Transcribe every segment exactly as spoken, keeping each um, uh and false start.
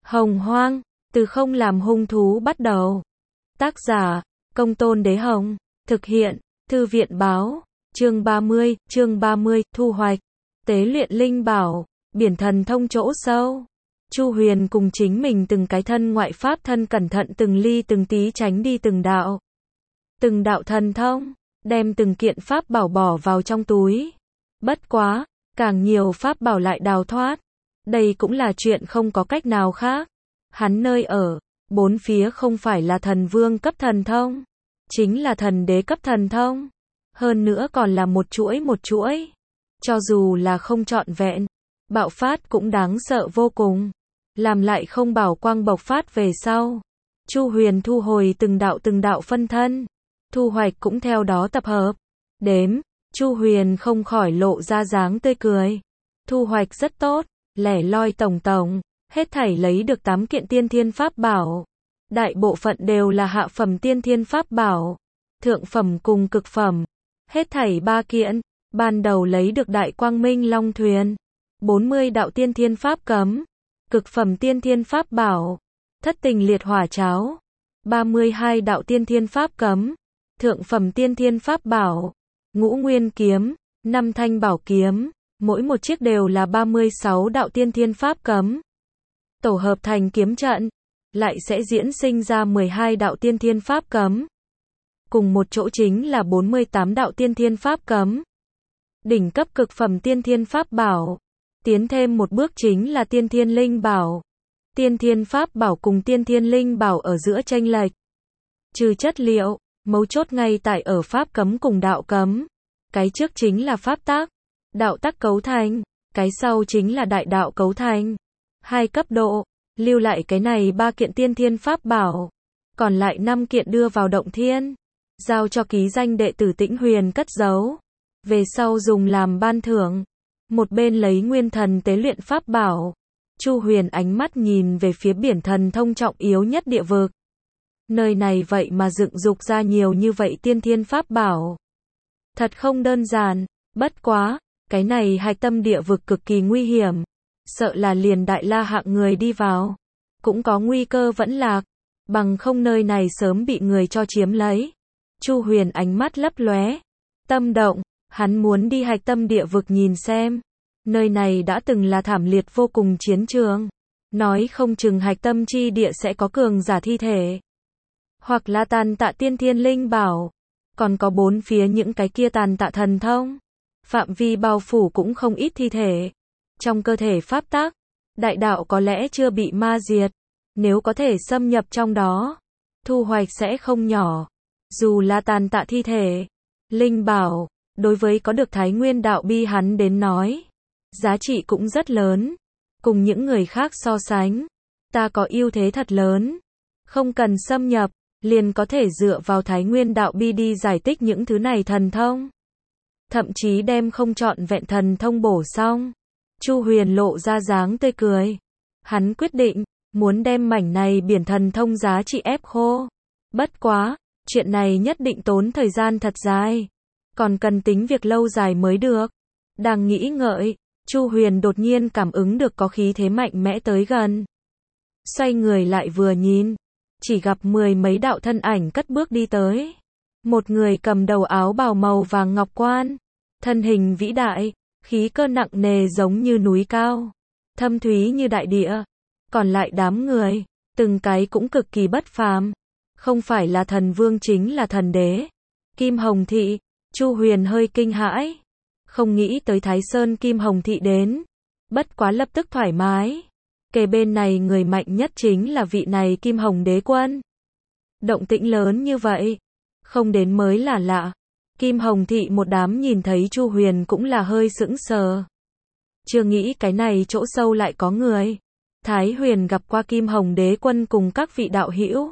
Hồng Hoang, từ không làm hung thú bắt đầu. Tác giả, Công Tôn Đế Hồng. Thực hiện, Thư viện Báo. Chương ba mươi, chương ba mươi, thu hoạch. Tế luyện linh bảo, biển thần thông chỗ sâu. Chu Huyền cùng chính mình từng cái thân ngoại pháp thân cẩn thận từng ly từng tí tránh đi từng đạo. Từng đạo thần thông, đem từng kiện pháp bảo bỏ vào trong túi. Bất quá, càng nhiều pháp bảo lại đào thoát. Đây cũng là chuyện không có cách nào khác. Hắn nơi ở, bốn phía không phải là thần vương cấp thần thông, chính là thần đế cấp thần thông. Hơn nữa còn là một chuỗi một chuỗi. Cho dù là không trọn vẹn, bạo phát cũng đáng sợ vô cùng. Làm lại không bảo quang bộc phát về sau. Chu Huyền thu hồi từng đạo từng đạo phân thân. Thu hoạch cũng theo đó tập hợp. Đếm, Chu Huyền không khỏi lộ ra dáng tươi cười. Thu hoạch rất tốt, lẻ loi tổng tổng, hết thảy lấy được tám kiện tiên thiên pháp bảo. Đại bộ phận đều là hạ phẩm tiên thiên pháp bảo, thượng phẩm cùng cực phẩm. Hết thảy ba kiện, ban đầu lấy được Đại Quang Minh Long Thuyền, bốn mươi đạo tiên thiên pháp cấm, cực phẩm tiên thiên pháp bảo, Thất Tình Liệt Hỏa Cháo, ba mươi hai đạo tiên thiên pháp cấm, thượng phẩm tiên thiên pháp bảo, Ngũ Nguyên Kiếm, năm thanh bảo kiếm, mỗi một chiếc đều là ba mươi sáu đạo tiên thiên pháp cấm. Tổ hợp thành kiếm trận, lại sẽ diễn sinh ra mười hai đạo tiên thiên pháp cấm. Cùng một chỗ chính là bốn mươi tám đạo tiên thiên pháp cấm. Đỉnh cấp cực phẩm tiên thiên pháp bảo. Tiến thêm một bước chính là tiên thiên linh bảo. Tiên thiên pháp bảo cùng tiên thiên linh bảo ở giữa chênh lệch. Trừ chất liệu, mấu chốt ngay tại ở pháp cấm cùng đạo cấm. Cái trước chính là pháp tác, đạo tắc cấu thành, cái sau chính là đại đạo cấu thành. Hai cấp độ, lưu lại cái này ba kiện tiên thiên pháp bảo, còn lại năm kiện đưa vào động thiên, giao cho ký danh đệ tử Tĩnh Huyền cất giấu, về sau dùng làm ban thưởng. Một bên lấy nguyên thần tế luyện pháp bảo, Chu Huyền ánh mắt nhìn về phía biển thần thông trọng yếu nhất địa vực. Nơi này vậy mà dựng dục ra nhiều như vậy tiên thiên pháp bảo. Thật không đơn giản, bất quá, cái này hạch tâm địa vực cực kỳ nguy hiểm, sợ là liền đại la hạng người đi vào, cũng có nguy cơ vẫn lạc, bằng không nơi này sớm bị người cho chiếm lấy. Chu Huyền ánh mắt lấp lóe, tâm động, hắn muốn đi hạch tâm địa vực nhìn xem, nơi này đã từng là thảm liệt vô cùng chiến trường, nói không chừng hạch tâm chi địa sẽ có cường giả thi thể, hoặc là tàn tạ tiên thiên linh bảo, còn có bốn phía những cái kia tàn tạ thần thông, phạm vi bao phủ cũng không ít thi thể. Trong cơ thể pháp tác, đại đạo có lẽ chưa bị ma diệt, nếu có thể xâm nhập trong đó, thu hoạch sẽ không nhỏ. Dù là tàn tạ thi thể, linh bảo, đối với có được Thái Nguyên đạo bi hắn đến nói, giá trị cũng rất lớn. Cùng những người khác so sánh, ta có ưu thế thật lớn, không cần xâm nhập, liền có thể dựa vào Thái Nguyên đạo bi đi giải tích những thứ này thần thông. Thậm chí đem không trọn vẹn thần thông bổ xong. Chu Huyền lộ ra dáng tươi cười. Hắn quyết định, muốn đem mảnh này biển thần thông giá trị ép khô. Bất quá, chuyện này nhất định tốn thời gian thật dài. Còn cần tính việc lâu dài mới được. Đang nghĩ ngợi, Chu Huyền đột nhiên cảm ứng được có khí thế mạnh mẽ tới gần. Xoay người lại vừa nhìn, chỉ gặp mười mấy đạo thân ảnh cất bước đi tới. Một người cầm đầu áo bào màu vàng ngọc quan, thân hình vĩ đại, khí cơ nặng nề giống như núi cao, thâm thúy như đại địa. Còn lại đám người, từng cái cũng cực kỳ bất phàm, không phải là thần vương chính là thần đế. Kim Hồng Thị, Chu Huyền hơi kinh hãi, không nghĩ tới Thái Sơn Kim Hồng Thị đến, bất quá lập tức thoải mái. Kề bên này người mạnh nhất chính là vị này Kim Hồng Đế Quân. Động tĩnh lớn như vậy, không đến mới là lạ. Kim Hồng Thị một đám nhìn thấy Chu Huyền cũng là hơi sững sờ. Chưa nghĩ cái này chỗ sâu lại có người. Thái Huyền gặp qua Kim Hồng Đế Quân cùng các vị đạo hữu.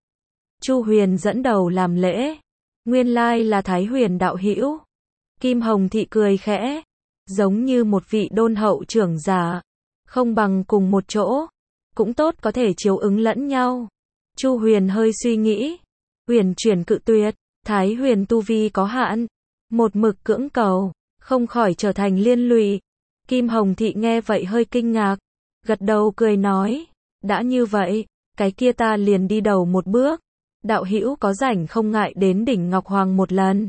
Chu Huyền dẫn đầu làm lễ. Nguyên lai là Thái Huyền đạo hữu. Kim Hồng Thị cười khẽ, giống như một vị đôn hậu trưởng giả, không bằng cùng một chỗ, cũng tốt có thể chiếu ứng lẫn nhau. Chu Huyền hơi suy nghĩ, huyền chuyển cự tuyệt. Thái Huyền tu vi có hạn, một mực cưỡng cầu, không khỏi trở thành liên lụy. Kim Hồng Thị nghe vậy hơi kinh ngạc, gật đầu cười nói, đã như vậy, cái kia ta liền đi đầu một bước. Đạo hữu có rảnh không ngại đến đỉnh Ngọc Hoàng một lần.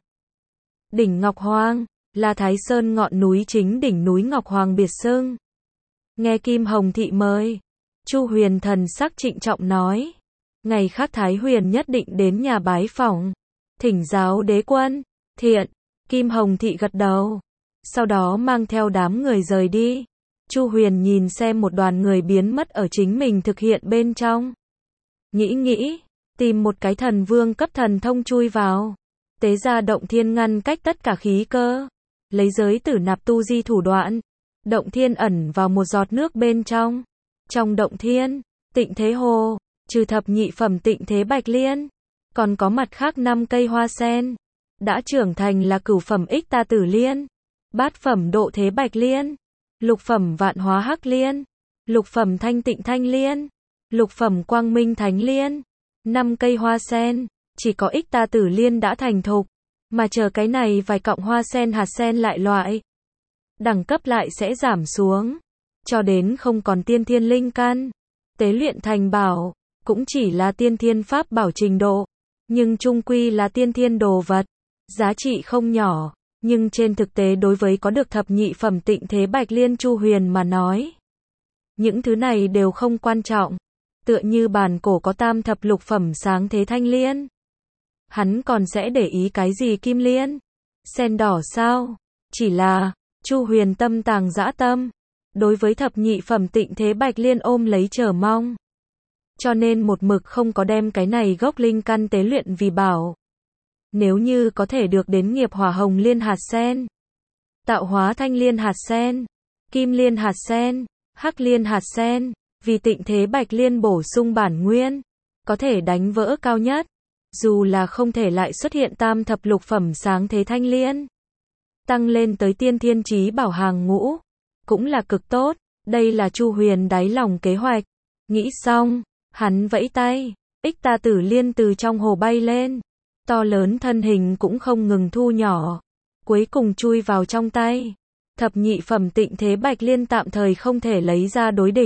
Đỉnh Ngọc Hoàng là Thái Sơn ngọn núi chính đỉnh núi Ngọc Hoàng biệt xưng. Nghe Kim Hồng thị mời, Chu Huyền thần sắc trịnh trọng nói, ngày khác Thái Huyền nhất định đến nhà bái phỏng, thỉnh giáo đế quân. Thiện, Kim Hồng thị gật đầu, sau đó mang theo đám người rời đi. Chu Huyền nhìn xem một đoàn người biến mất ở chính mình thực hiện bên trong. Nghĩ nghĩ, tìm một cái thần vương cấp thần thông chui vào, tế ra động thiên ngăn cách tất cả khí cơ, lấy giới tử nạp tu di thủ đoạn, động thiên ẩn vào một giọt nước bên trong. Trong động thiên, Tịnh Thế Hồ, trừ thập nhị phẩm Tịnh Thế Bạch Liên, còn có mặt khác năm cây hoa sen, đã trưởng thành là cửu phẩm Ích Ta Tử Liên, bát phẩm Độ Thế Bạch Liên, lục phẩm Vạn Hóa Hắc Liên, lục phẩm Thanh Tịnh Thanh Liên, lục phẩm Quang Minh Thánh Liên. Năm cây hoa sen, chỉ có Ích Ta Tử Liên đã thành thục, mà chờ cái này vài cọng hoa sen hạt sen lại loại, đẳng cấp lại sẽ giảm xuống, cho đến không còn tiên thiên linh căn, tế luyện thành bảo, cũng chỉ là tiên thiên pháp bảo trình độ, nhưng chung quy là tiên thiên đồ vật, giá trị không nhỏ, nhưng trên thực tế đối với có được thập nhị phẩm Tịnh Thế Bạch Liên Chu Huyền mà nói, những thứ này đều không quan trọng, tựa như bản cổ có tam thập lục phẩm Sáng Thế Thanh Liên, hắn còn sẽ để ý cái gì Kim Liên, sen đỏ sao? Chỉ là, Chu Huyền tâm tàng dã tâm, đối với thập nhị phẩm Tịnh Thế Bạch Liên ôm lấy chờ mong, cho nên một mực không có đem cái này gốc linh căn tế luyện vì bảo. Nếu như có thể được đến nghiệp hỏa hồng liên hạt sen, tạo hóa thanh liên hạt sen, kim liên hạt sen, hắc liên hạt sen, vì Tịnh Thế Bạch Liên bổ sung bản nguyên, có thể đánh vỡ cao nhất, dù là không thể lại xuất hiện tam thập lục phẩm Sáng Thế Thanh Liên, tăng lên tới tiên thiên chí bảo hàng ngũ, cũng là cực tốt. Đây là Chu Huyền đáy lòng kế hoạch. Nghĩ xong, hắn vẫy tay, Ích Ta Tử Liên từ trong hồ bay lên, to lớn thân hình cũng không ngừng thu nhỏ, cuối cùng chui vào trong tay. Thập nhị phẩm Tịnh Thế Bạch Liên tạm thời không thể lấy ra đối địch,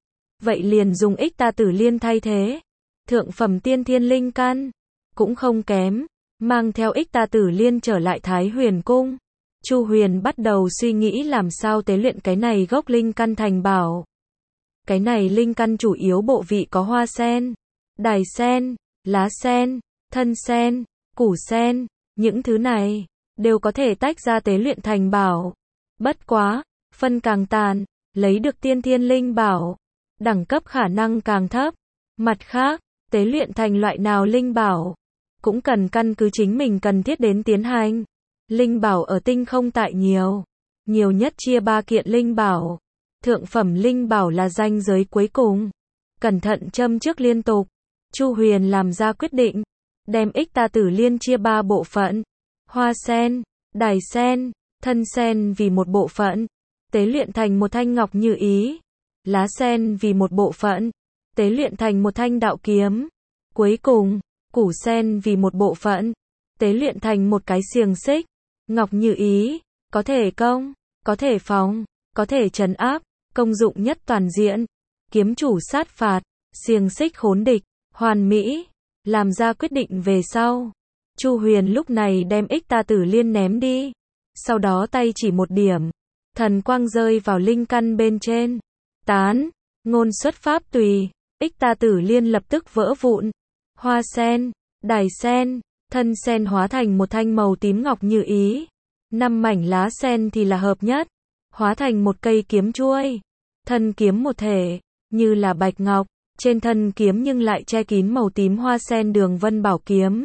vậy liền dùng Ích Ta Tử Liên thay thế. Thượng phẩm tiên thiên linh căn, cũng không kém, mang theo Ích Ta Tử Liên trở lại Thái Huyền Cung. Chu Huyền bắt đầu suy nghĩ làm sao tế luyện cái này gốc linh căn thành bảo. Cái này linh căn chủ yếu bộ vị có hoa sen, đài sen, lá sen, thân sen, củ sen, những thứ này đều có thể tách ra tế luyện thành bảo. Bất quá, phân càng tàn, lấy được tiên thiên linh bảo, đẳng cấp khả năng càng thấp. Mặt khác, tế luyện thành loại nào linh bảo, cũng cần căn cứ chính mình cần thiết đến tiến hành. Linh bảo ở tinh không tại nhiều, nhiều nhất chia ba kiện linh bảo. Thượng phẩm linh bảo là ranh giới cuối cùng. Cẩn thận châm trước liên tục, Chu Huyền làm ra quyết định, đem Ích Ta Tử Liên chia ba bộ phận. Hoa sen, đài sen, thân sen vì một bộ phận, tế luyện thành một thanh ngọc như ý. Lá sen vì một bộ phận, tế luyện thành một thanh đạo kiếm. Cuối cùng, củ sen vì một bộ phận, tế luyện thành một cái xiềng xích. Ngọc như ý, có thể công, có thể phóng, có thể trấn áp, công dụng nhất toàn diện. Kiếm chủ sát phạt, xiềng xích khốn địch, hoàn mỹ. Làm ra quyết định về sau, Chu Huyền lúc này đem Ích Ta Tử Liên ném đi, sau đó tay chỉ một điểm, thần quang rơi vào linh căn bên trên, tán, ngôn xuất pháp tùy, Ích Ta Tử Liên lập tức vỡ vụn. Hoa sen, đài sen, thân sen hóa thành một thanh màu tím ngọc như ý, năm mảnh lá sen thì là hợp nhất, hóa thành một cây kiếm chuôi, thân kiếm một thể, như là bạch ngọc, trên thân kiếm nhưng lại che kín màu tím hoa sen đường vân bảo kiếm.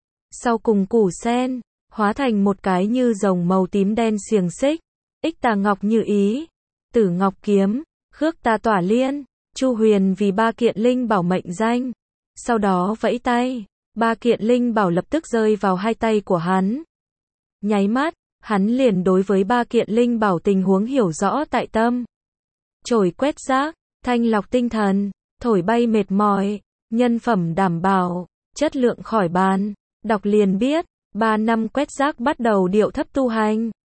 Sau cùng củ sen, hóa thành một cái như rồng màu tím đen xiềng xích, Ích Ta Ngọc như ý, Tử Ngọc kiếm, Khước Ta Tỏa Liên. Chu Huyền vì ba kiện linh bảo mệnh danh, sau đó vẫy tay, ba kiện linh bảo lập tức rơi vào hai tay của hắn. Nháy mắt, hắn liền đối với ba kiện linh bảo tình huống hiểu rõ tại tâm. Chổi quét rác, thanh lọc tinh thần, thổi bay mệt mỏi, nhân phẩm đảm bảo, chất lượng khỏi bàn. Đọc liền biết, ba năm quét rác bắt đầu điệu thấp tu hành.